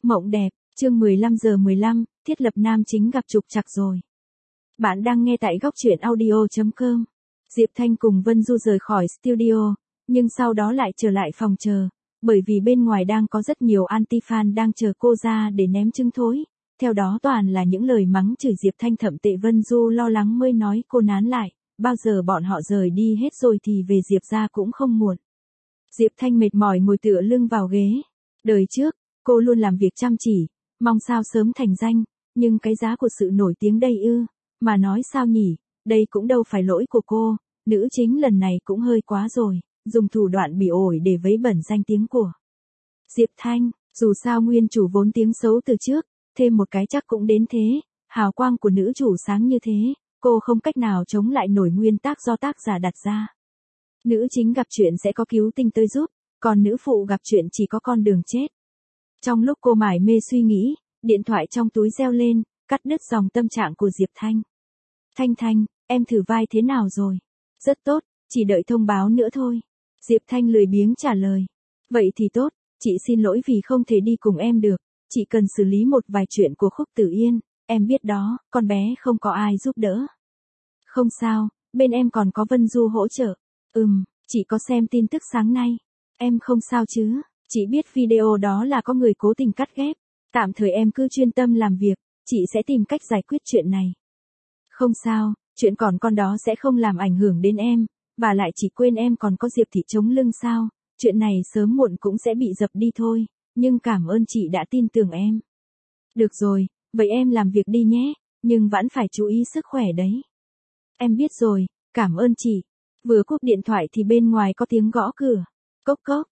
Mộng đẹp, chương 15:15, thiết lập nam chính gặp trục trặc rồi. Bạn đang nghe tại góc truyện audio.com. Diệp Thanh cùng Vân Du rời khỏi studio, nhưng sau đó lại trở lại phòng chờ, bởi vì bên ngoài đang có rất nhiều anti-fan đang chờ cô ra để ném trứng thối. Theo đó toàn là những lời mắng chửi Diệp Thanh thậm tệ. Vân Du lo lắng mới nói cô nán lại, bao giờ bọn họ rời đi hết rồi thì về Diệp ra cũng không muộn. Diệp Thanh mệt mỏi ngồi tựa lưng vào ghế. Đời trước, cô luôn làm việc chăm chỉ, mong sao sớm thành danh, nhưng cái giá của sự nổi tiếng đây ư, mà nói sao nhỉ, đây cũng đâu phải lỗi của cô, nữ chính lần này cũng hơi quá rồi, dùng thủ đoạn bị ổi để vấy bẩn danh tiếng của Diệp Thanh, dù sao nguyên chủ vốn tiếng xấu từ trước, thêm một cái chắc cũng đến thế, hào quang của nữ chủ sáng như thế, cô không cách nào chống lại nổi nguyên tắc do tác giả đặt ra. Nữ chính gặp chuyện sẽ có cứu tinh tới giúp, còn nữ phụ gặp chuyện chỉ có con đường chết. Trong lúc cô mải mê suy nghĩ, điện thoại trong túi reo lên, cắt đứt dòng tâm trạng của Diệp Thanh. Thanh, em thử vai thế nào rồi? Rất tốt, chỉ đợi thông báo nữa thôi. Diệp Thanh lười biếng trả lời. Vậy thì tốt, chị xin lỗi vì không thể đi cùng em được, chị cần xử lý một vài chuyện của Khúc Tử Yên, em biết đó, con bé không có ai giúp đỡ. Không sao, bên em còn có Vân Du hỗ trợ. Chị có xem tin tức sáng nay. Em không sao chứ, chị biết video đó là có người cố tình cắt ghép. Tạm thời em cứ chuyên tâm làm việc, chị sẽ tìm cách giải quyết chuyện này. Không sao, chuyện còn con đó sẽ không làm ảnh hưởng đến em, và lại chỉ quên em còn có Diệp Thị chống lưng sao, chuyện này sớm muộn cũng sẽ bị dập đi thôi, nhưng cảm ơn chị đã tin tưởng em. Được rồi, vậy em làm việc đi nhé, nhưng vẫn phải chú ý sức khỏe đấy. Em biết rồi, cảm ơn chị. Vừa cúp điện thoại thì bên ngoài có tiếng gõ cửa. Cốc cốc,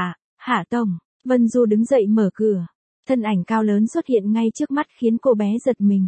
Hạ Tổng. Vân Du đứng dậy mở cửa. Thân ảnh cao lớn xuất hiện ngay trước mắt khiến cô bé giật mình.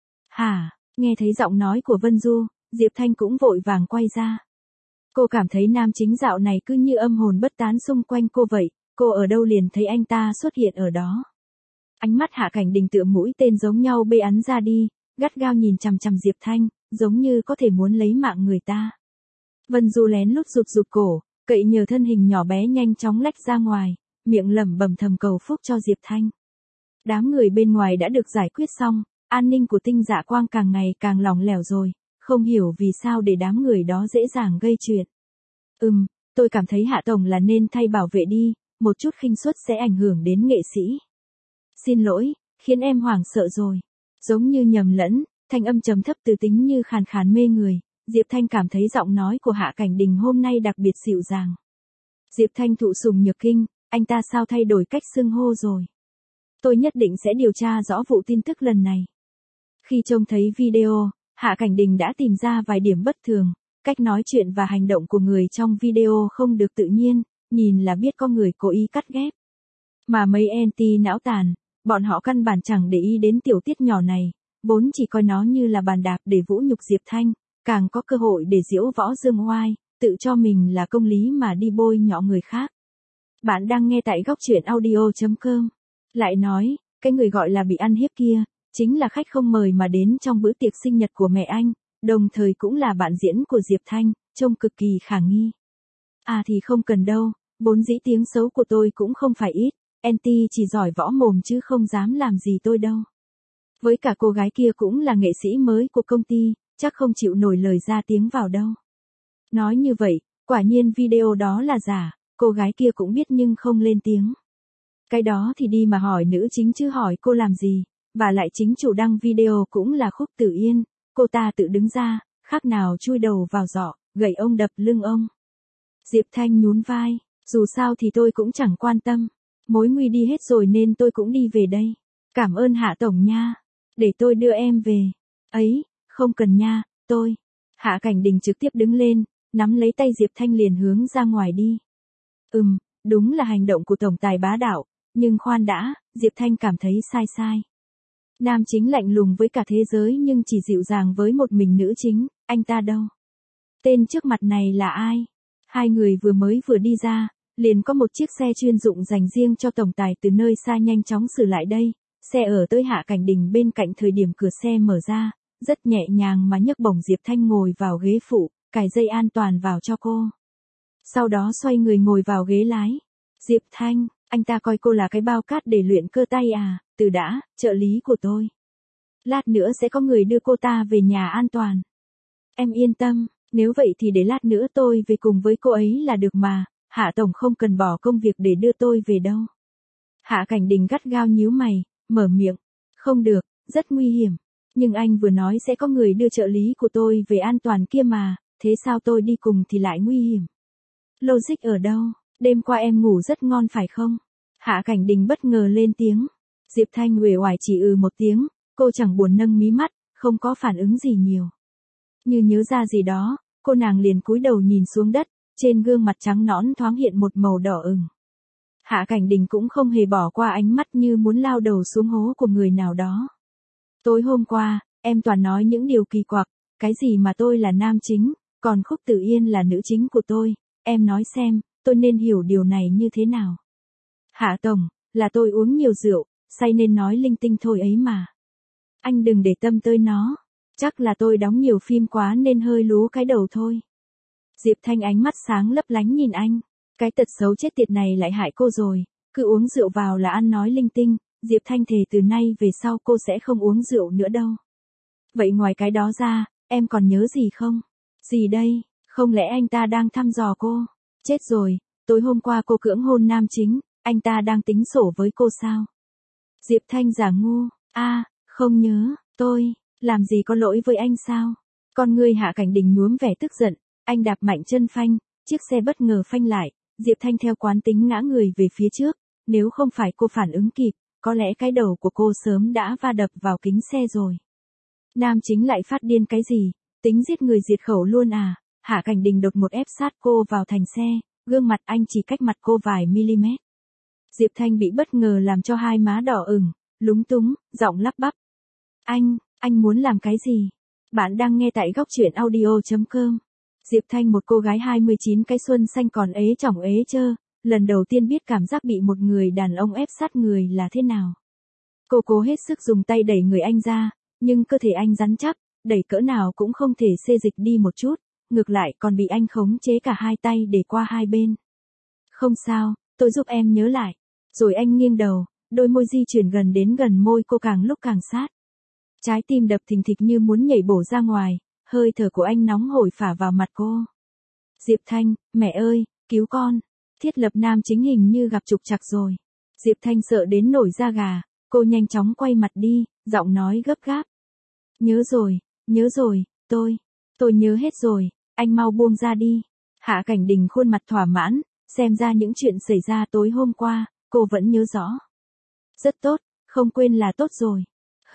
Nghe thấy giọng nói của Vân Du, Diệp Thanh cũng vội vàng quay ra. Cô cảm thấy nam chính dạo này cứ như âm hồn bất tán xung quanh cô vậy, cô ở đâu liền thấy anh ta xuất hiện ở đó. Ánh mắt Hạ Cảnh Đình tựa mũi tên giống nhau bê ắn ra đi, gắt gao nhìn chằm chằm Diệp Thanh, giống như có thể muốn lấy mạng người ta. Vân Du lén lút rụt cổ, cậy nhờ thân hình nhỏ bé nhanh chóng lách ra ngoài, miệng lẩm bẩm thầm cầu phúc cho Diệp Thanh. Đám người bên ngoài đã được giải quyết xong, an ninh của Tinh Dạ Quang càng ngày càng lỏng lẻo rồi, không hiểu vì sao để đám người đó dễ dàng gây chuyện. Tôi cảm thấy Hạ Tổng là nên thay bảo vệ đi, một chút khinh suất sẽ ảnh hưởng đến nghệ sĩ. Xin lỗi, khiến em hoảng sợ rồi. Giống như nhầm lẫn, thanh âm trầm thấp từ tính như khàn khàn mê người, Diệp Thanh cảm thấy giọng nói của Hạ Cảnh Đình hôm nay đặc biệt dịu dàng. Diệp Thanh thụ sủng nhược kinh, anh ta sao thay đổi cách xưng hô rồi? Tôi nhất định sẽ điều tra rõ vụ tin tức lần này. Khi trông thấy video, Hạ Cảnh Đình đã tìm ra vài điểm bất thường, cách nói chuyện và hành động của người trong video không được tự nhiên, nhìn là biết có người cố ý cắt ghép. Mà mấy anti não tàn, bọn họ căn bản chẳng để ý đến tiểu tiết nhỏ này, vốn chỉ coi nó như là bàn đạp để vũ nhục Diệp Thanh, càng có cơ hội để diễu võ dương oai, tự cho mình là công lý mà đi bôi nhọ người khác. Bạn đang nghe tại góc truyện audio.com. Lại nói, cái người gọi là bị ăn hiếp kia, chính là khách không mời mà đến trong bữa tiệc sinh nhật của mẹ anh, đồng thời cũng là bạn diễn của Diệp Thanh, trông cực kỳ khả nghi. Thì không cần đâu, vốn dĩ tiếng xấu của tôi cũng không phải ít, anti chỉ giỏi võ mồm chứ không dám làm gì tôi đâu. Với cả cô gái kia cũng là nghệ sĩ mới của công ty, chắc không chịu nổi lời ra tiếng vào đâu. Nói như vậy, quả nhiên video đó là giả, cô gái kia cũng biết nhưng không lên tiếng. Cái đó thì đi mà hỏi nữ chính chứ hỏi cô làm gì, và lại chính chủ đăng video cũng là Khúc Tử Yên, cô ta tự đứng ra, khác nào chui đầu vào giỏ, gậy ông đập lưng ông. Diệp Thanh nhún vai, dù sao thì tôi cũng chẳng quan tâm, mối nguy đi hết rồi nên tôi cũng đi về đây. Cảm ơn Hạ Tổng nha, để tôi đưa em về. Ấy, không cần nha, tôi. Hạ Cảnh Đình trực tiếp đứng lên, nắm lấy tay Diệp Thanh liền hướng ra ngoài đi. Đúng là hành động của tổng tài bá đạo, nhưng khoan đã, Diệp Thanh cảm thấy sai. Nam chính lạnh lùng với cả thế giới nhưng chỉ dịu dàng với một mình nữ chính, anh ta đâu? Tên trước mặt này là ai? Hai người vừa đi ra, liền có một chiếc xe chuyên dụng dành riêng cho tổng tài từ nơi xa nhanh chóng xử lại đây, xe ở tới Hạ Cảnh Đình bên cạnh thời điểm cửa xe mở ra, rất nhẹ nhàng mà nhấc bổng Diệp Thanh ngồi vào ghế phụ, cài dây an toàn vào cho cô. Sau đó xoay người ngồi vào ghế lái. Diệp Thanh, Anh ta coi cô là cái bao cát để luyện cơ tay à, từ đã, trợ lý của tôi. Lát nữa sẽ có người đưa cô ta về nhà an toàn. Em yên tâm, nếu vậy thì để lát nữa tôi về cùng với cô ấy là được mà, Hạ Tổng không cần bỏ công việc để đưa tôi về đâu. Hạ Cảnh Đình gắt gao nhíu mày, mở miệng. Không được, rất nguy hiểm. Nhưng anh vừa nói sẽ có người đưa trợ lý của tôi về an toàn kia mà, thế sao tôi đi cùng thì lại nguy hiểm? Logic ở đâu? Đêm qua em ngủ rất ngon phải không? Hạ Cảnh Đình bất ngờ lên tiếng. Diệp Thanh uể oải chỉ một tiếng, cô chẳng buồn nâng mí mắt, không có phản ứng gì nhiều. Như nhớ ra gì đó, cô nàng liền cúi đầu nhìn xuống đất, trên gương mặt trắng nõn thoáng hiện một màu đỏ ửng. Hạ Cảnh Đình cũng không hề bỏ qua ánh mắt như muốn lao đầu xuống hố của người nào đó. Tối hôm qua, em toàn nói những điều kỳ quặc, cái gì mà tôi là nam chính, còn Khúc Tử Yên là nữ chính của tôi, em nói xem, tôi nên hiểu điều này như thế nào? Hạ Tổng, là tôi uống nhiều rượu, say nên nói linh tinh thôi ấy mà. Anh đừng để tâm tới nó, chắc là tôi đóng nhiều phim quá nên hơi lú cái đầu thôi. Diệp Thanh ánh mắt sáng lấp lánh nhìn anh, cái tật xấu chết tiệt này lại hại cô rồi, cứ uống rượu vào là ăn nói linh tinh, Diệp Thanh thề từ nay về sau cô sẽ không uống rượu nữa đâu. Vậy ngoài cái đó ra, em còn nhớ gì không? Gì đây, không lẽ anh ta đang thăm dò cô? Chết rồi, tối hôm qua cô cưỡng hôn nam chính, anh ta đang tính sổ với cô sao? Diệp Thanh giả ngu, không nhớ, tôi, làm gì có lỗi với anh sao? Con người Hạ Cảnh Đình nhuốm vẻ tức giận, anh đạp mạnh chân phanh, chiếc xe bất ngờ phanh lại, Diệp Thanh theo quán tính ngã người về phía trước, nếu không phải cô phản ứng kịp, có lẽ cái đầu của cô sớm đã va đập vào kính xe rồi. Nam chính lại phát điên cái gì, tính giết người diệt khẩu luôn à? Hạ Cảnh Đình đột một ép sát cô vào thành xe, gương mặt anh chỉ cách mặt cô vài mm. Diệp Thanh bị bất ngờ làm cho hai má đỏ ửng, lúng túng, giọng lắp bắp. Anh muốn làm cái gì? Bạn đang nghe tại góc truyện audio.com. Diệp Thanh một cô gái 29 cái xuân xanh còn ế chỏng ế chơ, lần đầu tiên biết cảm giác bị một người đàn ông ép sát người là thế nào. Cô cố hết sức dùng tay đẩy người anh ra, nhưng cơ thể anh rắn chắc, đẩy cỡ nào cũng không thể xê dịch đi một chút, ngược lại còn bị anh khống chế cả hai tay để qua hai bên. Không sao, tôi giúp em nhớ lại. Rồi anh nghiêng đầu, đôi môi di chuyển gần môi cô càng lúc càng sát. Trái tim đập thình thịch như muốn nhảy bổ ra ngoài, hơi thở của anh nóng hổi phả vào mặt cô. Diệp Thanh, mẹ ơi, cứu con. Thiết lập nam chính hình như gặp trục trặc rồi. Diệp Thanh sợ đến nổi da gà, cô nhanh chóng quay mặt đi, giọng nói gấp gáp. Nhớ rồi, tôi nhớ hết rồi, anh mau buông ra đi. Hạ Cảnh Đình khuôn mặt thỏa mãn, xem ra những chuyện xảy ra tối hôm qua, cô vẫn nhớ rõ. Rất tốt, không quên là tốt rồi.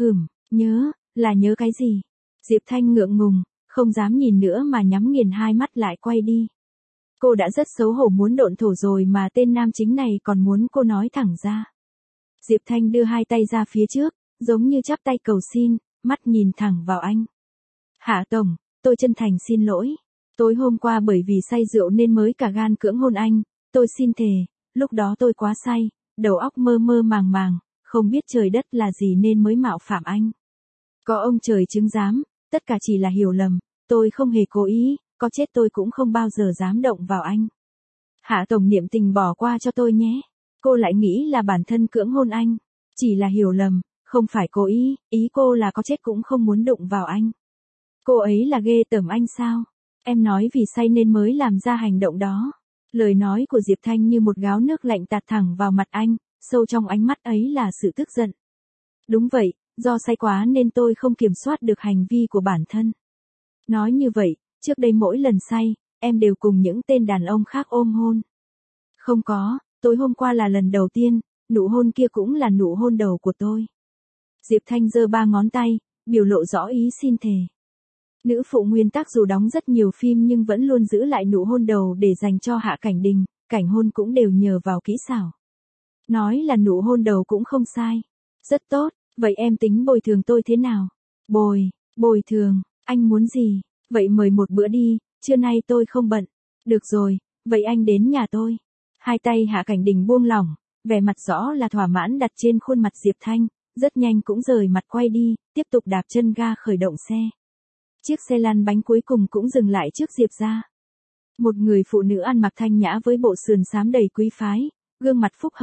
Nhớ cái gì? Diệp Thanh ngượng ngùng, không dám nhìn nữa mà nhắm nghiền hai mắt lại quay đi. Cô đã rất xấu hổ muốn độn thổ rồi mà tên nam chính này còn muốn cô nói thẳng ra. Diệp Thanh đưa hai tay ra phía trước, giống như chắp tay cầu xin, mắt nhìn thẳng vào anh. Hạ Tổng, tôi chân thành xin lỗi. Tối hôm qua bởi vì say rượu nên mới cả gan cưỡng hôn anh, tôi xin thề, lúc đó tôi quá say, đầu óc mơ mơ màng màng, không biết trời đất là gì nên mới mạo phạm anh. Có ông trời chứng giám, tất cả chỉ là hiểu lầm, tôi không hề cố ý, có chết tôi cũng không bao giờ dám động vào anh. Hạ Tổng niệm tình bỏ qua cho tôi nhé. Cô lại nghĩ là bản thân cưỡng hôn anh, chỉ là hiểu lầm, không phải cố ý, ý cô là có chết cũng không muốn đụng vào anh. Cô ấy là ghê tởm anh sao? Em nói vì say nên mới làm ra hành động đó. Lời nói của Diệp Thanh như một gáo nước lạnh tạt thẳng vào mặt anh, sâu trong ánh mắt ấy là sự tức giận. Đúng vậy, do say quá nên tôi không kiểm soát được hành vi của bản thân. Nói như vậy, trước đây mỗi lần say, em đều cùng những tên đàn ông khác ôm hôn. Không có, tối hôm qua là lần đầu tiên, nụ hôn kia cũng là nụ hôn đầu của tôi. Diệp Thanh giơ ba ngón tay, biểu lộ rõ ý xin thề. Nữ phụ nguyên tác dù đóng rất nhiều phim nhưng vẫn luôn giữ lại nụ hôn đầu để dành cho Hạ Cảnh Đình, cảnh hôn cũng đều nhờ vào kỹ xảo. Nói là nụ hôn đầu cũng không sai. Rất tốt, vậy em tính bồi thường tôi thế nào? Bồi thường, anh muốn gì? Vậy mời một bữa đi, trưa nay tôi không bận. Được rồi, vậy anh đến nhà tôi. Hai tay Hạ Cảnh Đình buông lỏng, vẻ mặt rõ là thỏa mãn đặt trên khuôn mặt Diệp Thanh, rất nhanh cũng rời mặt quay đi, tiếp tục đạp chân ga khởi động xe. Chiếc xe lăn bánh cuối cùng cũng dừng lại trước Diệp gia. Một người phụ nữ ăn mặc thanh nhã với bộ sườn xám đầy quý phái, gương mặt phúc hậu,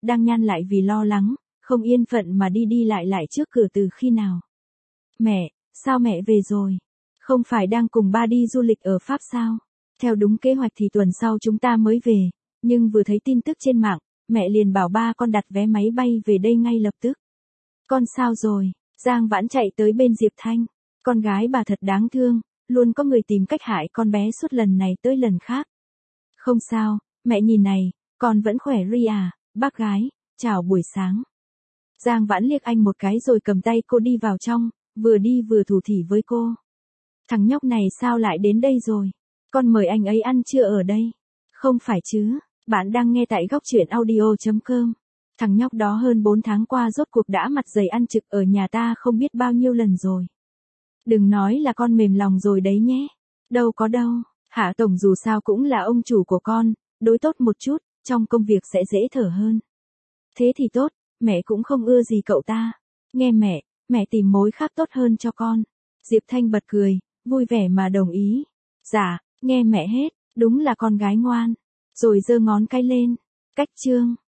đang nhăn lại vì lo lắng, không yên phận mà đi đi lại lại trước cửa từ khi nào. Mẹ, sao mẹ về rồi? Không phải đang cùng ba đi du lịch ở Pháp sao? Theo đúng kế hoạch thì tuần sau chúng ta mới về, nhưng vừa thấy tin tức trên mạng, mẹ liền bảo ba con đặt vé máy bay về đây ngay lập tức. Con sao rồi? Giang Vãn chạy tới bên Diệp Thanh. Con gái bà thật đáng thương, luôn có người tìm cách hại con bé suốt lần này tới lần khác. Không sao, mẹ nhìn này, con vẫn khỏe ri à, bác gái, chào buổi sáng. Giang Vãn liếc anh một cái rồi cầm tay cô đi vào trong, vừa đi vừa thủ thỉ với cô. Thằng nhóc này sao lại đến đây rồi? Con mời anh ấy ăn trưa ở đây. Không phải chứ, bạn đang nghe tại góc truyện audio.com. Thằng nhóc đó hơn 4 tháng qua rốt cuộc đã mặt dày ăn trực ở nhà ta không biết bao nhiêu lần rồi. Đừng nói là con mềm lòng rồi đấy nhé. Đâu có đâu, Hạ Tổng dù sao cũng là ông chủ của con, đối tốt một chút, trong công việc sẽ dễ thở hơn. Thế thì tốt, mẹ cũng không ưa gì cậu ta. Nghe mẹ tìm mối khác tốt hơn cho con. Diệp Thanh bật cười, vui vẻ mà đồng ý. Dạ, nghe mẹ hết, đúng là con gái ngoan. Rồi giơ ngón cái lên. Cách chương.